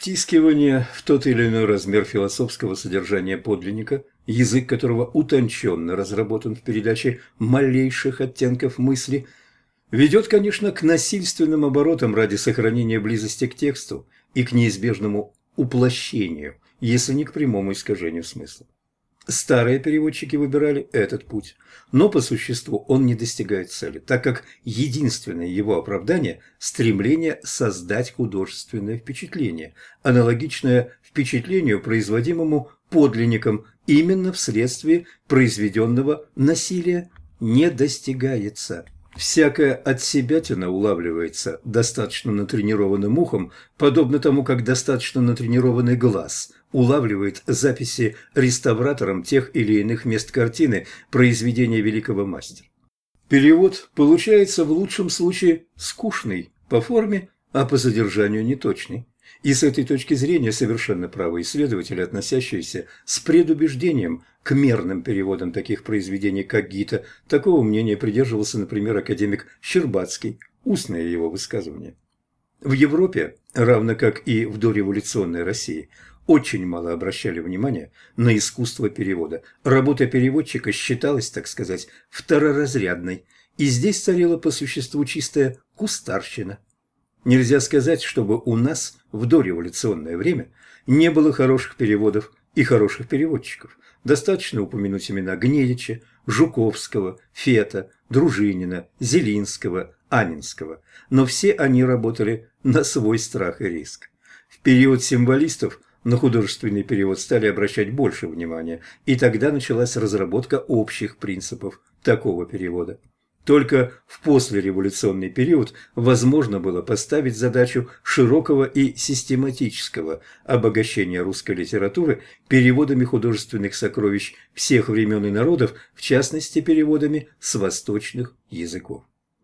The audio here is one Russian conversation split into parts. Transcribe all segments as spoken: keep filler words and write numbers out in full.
Втискивание в тот или иной размер философского содержания подлинника, язык которого утонченно разработан в передаче малейших оттенков мысли, ведет, конечно, к насильственным оборотам ради сохранения близости к тексту и к неизбежному уплощению, если не к прямому искажению смысла. Старые переводчики выбирали этот путь, но по существу он не достигает цели, так как единственное его оправдание – стремление создать художественное впечатление, аналогичное впечатлению, производимому подлинником именно вследствие произведенного насилия, не достигается. Всякая отсебятина улавливается достаточно натренированным ухом, подобно тому, как достаточно натренированный глаз улавливает записи реставратором тех или иных мест картины произведения великого мастера. Перевод получается в лучшем случае скучный по форме, а по содержанию неточный. И с этой точки зрения совершенно правы исследователи, относящиеся с предубеждением к мерным переводам таких произведений, как Гита. Такого мнения придерживался, например, академик Щербацкий, устное его высказывание. В Европе, равно как и в дореволюционной России, очень мало обращали внимания на искусство перевода. Работа переводчика считалась, так сказать, второразрядной, и здесь царила по существу чистая кустарщина. Нельзя сказать, чтобы у нас в дореволюционное время не было хороших переводов и хороших переводчиков. Достаточно упомянуть имена Гнедича, Жуковского, Фета, Дружинина, Зелинского, Анинского. Но все они работали на свой страх и риск. В период символистов на художественный перевод стали обращать больше внимания, и тогда началась разработка общих принципов такого перевода. Только в послереволюционный период возможно было поставить задачу широкого и систематического обогащения русской литературы переводами художественных сокровищ всех времен и народов, в частности переводами с восточных языков.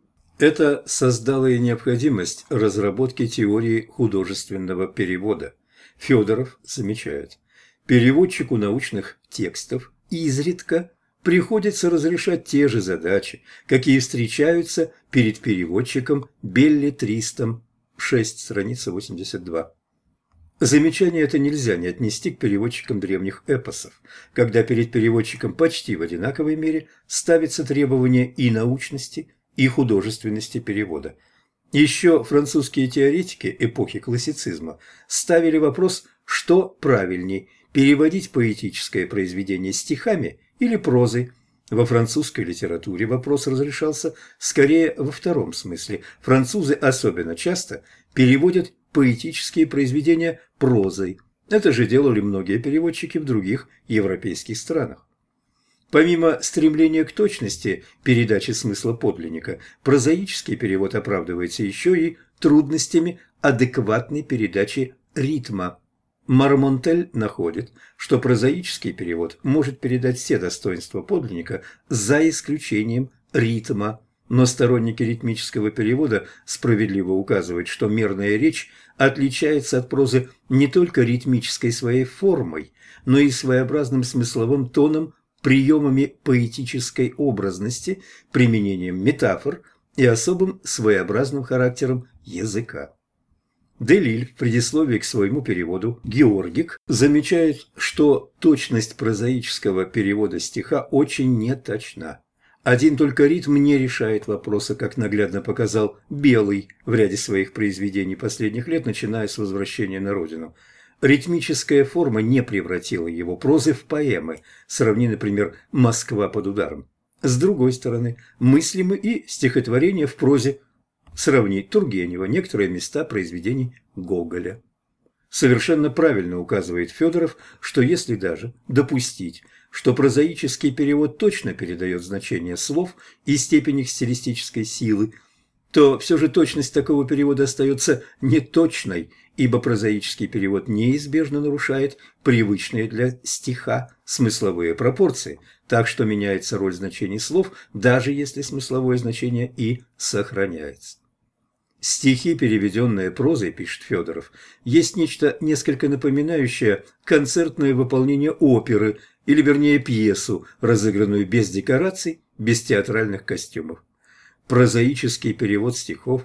Это создало и необходимость разработки теории художественного перевода. Федоров замечает: переводчику научных текстов изредка приходится разрешать те же задачи, какие встречаются перед переводчиком беллетристом. шесть, страница восемьдесят два. Замечание это нельзя не отнести к переводчикам древних эпосов, когда перед переводчиком почти в одинаковой мере ставится требование и научности, и художественности перевода. Еще французские теоретики эпохи классицизма ставили вопрос, что правильней – переводить поэтическое произведение стихами или прозой. Во французской литературе вопрос разрешался скорее во втором смысле. Французы особенно часто переводят поэтические произведения прозой. Это же делали многие переводчики в других европейских странах. Помимо стремления к точности передачи смысла подлинника, прозаический перевод оправдывается еще и трудностями адекватной передачи ритма. Мармонтель находит, что прозаический перевод может передать все достоинства подлинника за исключением ритма, но сторонники ритмического перевода справедливо указывают, что мерная речь отличается от прозы не только ритмической своей формой, но и своеобразным смысловым тоном, приемами поэтической образности, применением метафор и особым своеобразным характером языка. Делиль в предисловии к своему переводу «Георгик» замечает, что точность прозаического перевода стиха очень неточна. Один только ритм не решает вопроса, как наглядно показал Белый в ряде своих произведений последних лет, начиная с «Возвращения на родину». Ритмическая форма не превратила его прозы в поэмы. Сравни, например, «Москва под ударом». С другой стороны, мыслимы и стихотворения в прозе. Сравни Тургенева, некоторые места произведений Гоголя. Совершенно правильно указывает Федоров, что если даже допустить, что прозаический перевод точно передает значение слов и степень их стилистической силы, то все же точность такого перевода остается неточной, ибо прозаический перевод неизбежно нарушает привычные для стиха смысловые пропорции, так что меняется роль значений слов, даже если смысловое значение и сохраняется. Стихи, переведенные прозой, пишет Федоров, есть нечто несколько напоминающее концертное выполнение оперы, или вернее пьесу, разыгранную без декораций, без театральных костюмов. Прозаический перевод стихов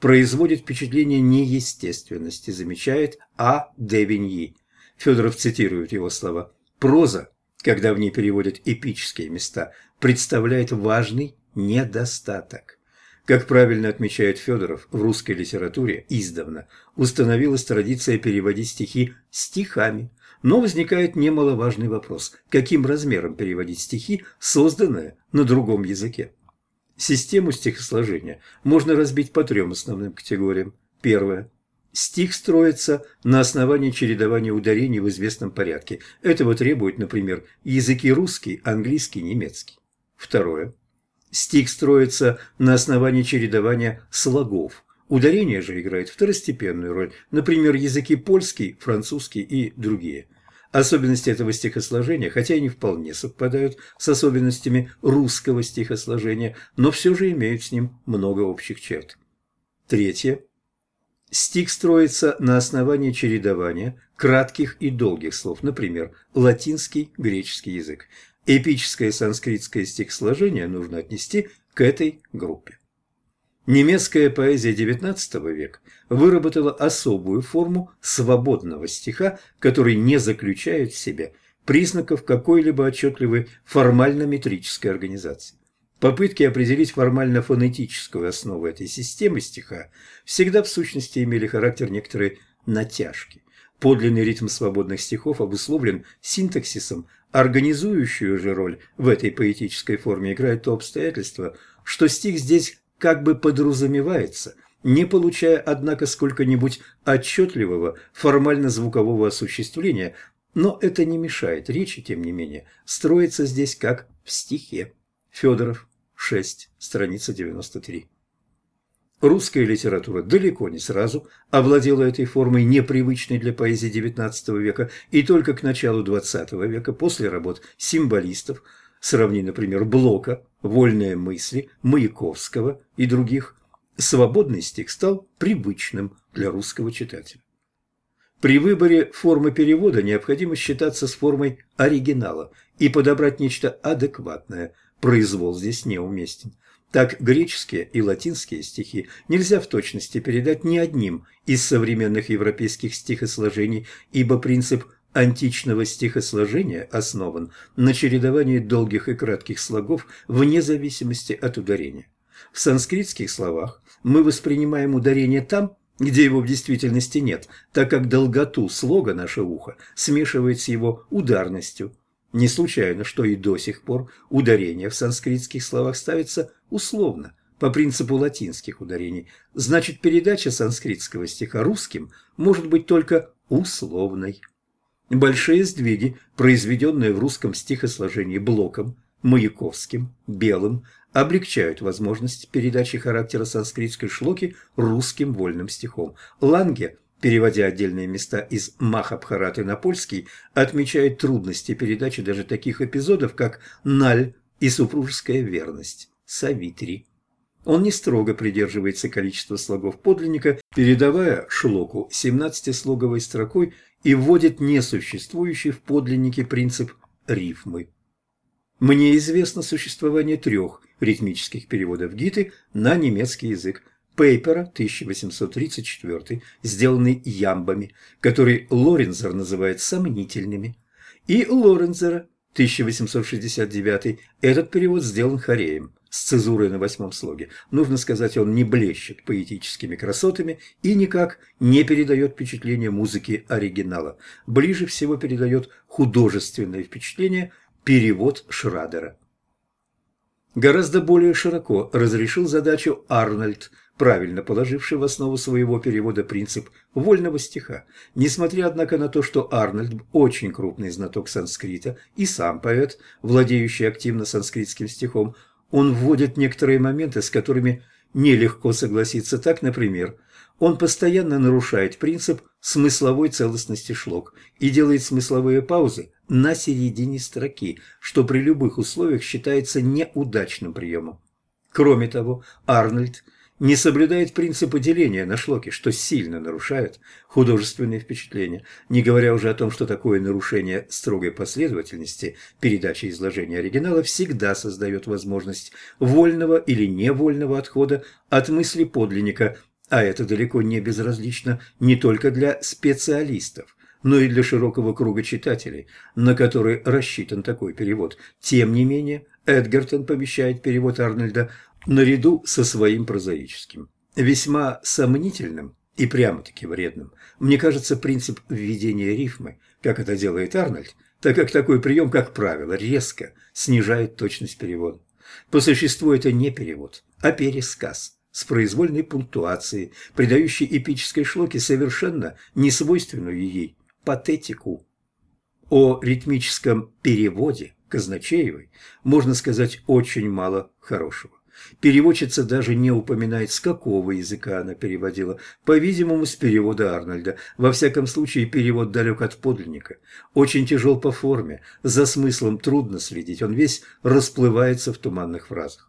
производит впечатление неестественности, замечает А. Девиньи. Федоров цитирует его слова. Проза, когда в ней переводят эпические места, представляет важный недостаток. Как правильно отмечает Федоров, в русской литературе издавна установилась традиция переводить стихи стихами, но возникает немаловажный вопрос, каким размером переводить стихи, созданные на другом языке. Систему стихосложения можно разбить по трем основным категориям. Первое. Стих строится на основании чередования ударений в известном порядке. Этого требуют, например, языки русский, английский, немецкий. Второе. Стих строится на основании чередования слогов. Ударение же играет второстепенную роль, например, языки польский, французский и другие. Особенности этого стихосложения, хотя и не вполне совпадают с особенностями русского стихосложения, но все же имеют с ним много общих черт. Третье. Стих строится на основании чередования кратких и долгих слов, например, латинский, греческий язык. Эпическое санскритское стихосложение нужно отнести к этой группе. Немецкая поэзия девятнадцатого века выработала особую форму свободного стиха, который не заключает в себе признаков какой-либо отчетливой формально-метрической организации. Попытки определить формально-фонетическую основу этой системы стиха всегда в сущности имели характер некоторой натяжки. Подлинный ритм свободных стихов обусловлен синтаксисом, организующую же роль в этой поэтической форме играет то обстоятельство, что стих здесь как бы подразумевается, не получая, однако, сколько-нибудь отчетливого формально-звукового осуществления, но это не мешает речи, тем не менее, строиться здесь как в стихе. Федоров, шесть, страница девяносто три. Русская литература далеко не сразу овладела этой формой, непривычной для поэзии девятнадцатого века, и только к началу двадцатого века, после работ символистов, сравни, например, Блока, «Вольные мысли», Маяковского и других, свободный стих стал привычным для русского читателя. При выборе формы перевода необходимо считаться с формой оригинала и подобрать нечто адекватное. Произвол здесь неуместен. Так греческие и латинские стихи нельзя в точности передать ни одним из современных европейских стихосложений, ибо принцип античного стихосложения основан на чередовании долгих и кратких слогов вне зависимости от ударения. В санскритских словах мы воспринимаем ударение там, где его в действительности нет, так как долготу слога наше ухо смешивает с его ударностью. Не случайно, что и до сих пор ударение в санскритских словах ставится условно, по принципу латинских ударений. Значит, передача санскритского стиха русским может быть только условной. Большие сдвиги, произведенные в русском стихосложении Блоком, Маяковским, Белым, облегчают возможность передачи характера санскритской шлоки русским вольным стихом. Ланге, переводя отдельные места из Махабхараты на польский, отмечает трудности передачи даже таких эпизодов, как «Наль» и «Супружеская верность» Савитри. Он не строго придерживается количества слогов подлинника, передавая шлоку семнадцатислоговой строкой и вводит несуществующий в подлиннике принцип рифмы. Мне известно существование трех ритмических переводов Гиты на немецкий язык. Пейпера, тысяча восемьсот тридцать четвёртый, сделанный ямбами, который Лоренцер называет сомнительными, и Лоренцера, тысяча восемьсот шестьдесят девятый, этот перевод сделан Хореем, с цезурой на восьмом слоге. Нужно сказать, он не блещет поэтическими красотами и никак не передает впечатление музыки оригинала. Ближе всего передает художественное впечатление перевод Шрадера. Гораздо более широко разрешил задачу Арнольд, правильно положивший в основу своего перевода принцип вольного стиха. Несмотря, однако, на то, что Арнольд очень крупный знаток санскрита и сам поэт, владеющий активно санскритским стихом, он вводит некоторые моменты, с которыми нелегко согласиться. Так, например, он постоянно нарушает принцип смысловой целостности шлок и делает смысловые паузы на середине строки, что при любых условиях считается неудачным приемом. Кроме того, Арнольд не соблюдает принципа деления на шлоки, что сильно нарушает художественное впечатление, не говоря уже о том, что такое нарушение строгой последовательности передачи изложения оригинала всегда создает возможность вольного или невольного отхода от мысли подлинника А это далеко не безразлично не только для специалистов, но и для широкого круга читателей, на который рассчитан такой перевод. Тем не менее, Эдгертон помещает перевод Арнольда наряду со своим прозаическим. Весьма сомнительным и прямо-таки вредным мне кажется принцип введения рифмы, как это делает Арнольд, так как такой прием, как правило, резко снижает точность перевода. По существу это не перевод, а пересказ с произвольной пунктуацией, придающей эпической шлоке совершенно несвойственную ей патетику. О ритмическом переводе Казначеевой можно сказать очень мало хорошего. Переводчица даже не упоминает, с какого языка она переводила, по-видимому, с перевода Арнольда. Во всяком случае, перевод далек от подлинника, очень тяжел по форме, за смыслом трудно следить, он весь расплывается в туманных фразах.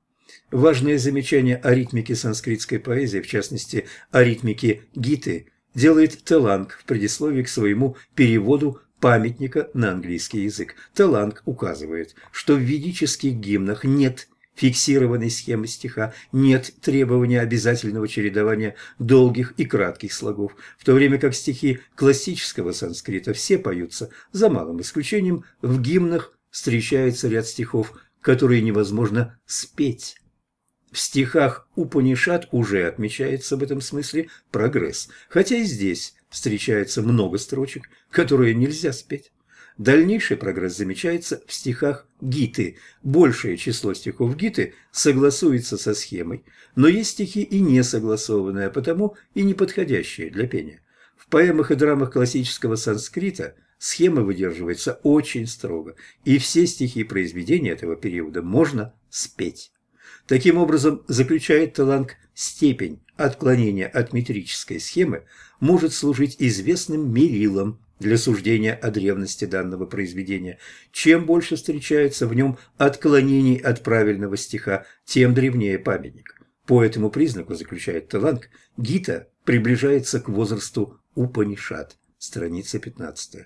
Важное замечание о ритмике санскритской поэзии, в частности, о ритмике Гиты, делает Теланг в предисловии к своему переводу памятника на английский язык. Теланг указывает, что в ведических гимнах нет фиксированной схемы стиха, нет требования обязательного чередования долгих и кратких слогов, в то время как стихи классического санскрита все поются, за малым исключением, в гимнах встречается ряд стихов, которые невозможно спеть. В стихах Упанишад уже отмечается в этом смысле прогресс, хотя и здесь встречается много строчек, которые нельзя спеть. Дальнейший прогресс замечается в стихах Гиты. Большее число стихов Гиты согласуется со схемой, но есть стихи и не согласованные, а потому и не подходящие для пения. В поэмах и драмах классического санскрита схема выдерживается очень строго, и все стихи произведения этого периода можно спеть. Таким образом, заключает Теланг, степень отклонения от метрической схемы может служить известным мерилом для суждения о древности данного произведения. Чем больше встречается в нем отклонений от правильного стиха, тем древнее памятник. По этому признаку, заключает Теланг, Гита приближается к возрасту Упанишад. Страница пятнадцатая.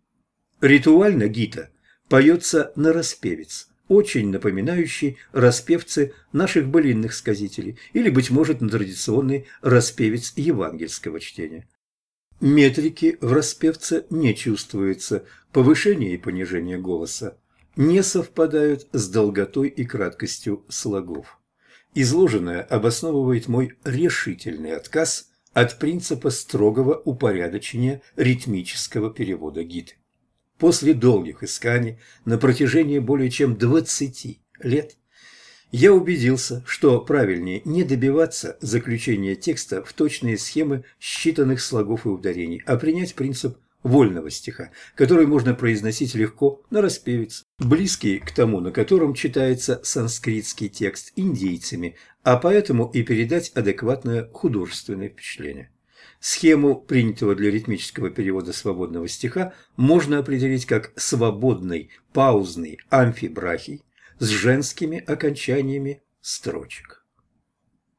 Ритуально Гита поется на распевец, очень напоминающий распевцы наших былинных сказителей, или, быть может, на традиционный распевец евангельского чтения. Метрики в распевце не чувствуется, повышение и понижение голоса не совпадают с долготой и краткостью слогов. Изложенное обосновывает мой решительный отказ от принципа строгого упорядочения ритмического перевода Гиты. После долгих исканий на протяжении более чем двадцати лет я убедился, что правильнее не добиваться заключения текста в точные схемы считанных слогов и ударений, а принять принцип вольного стиха, который можно произносить легко нараспевец, близкий к тому, на котором читается санскритский текст индейцами, а поэтому и передать адекватное художественное впечатление. Схему, принятого для ритмического перевода свободного стиха, можно определить как свободный паузный амфибрахий с женскими окончаниями строчек.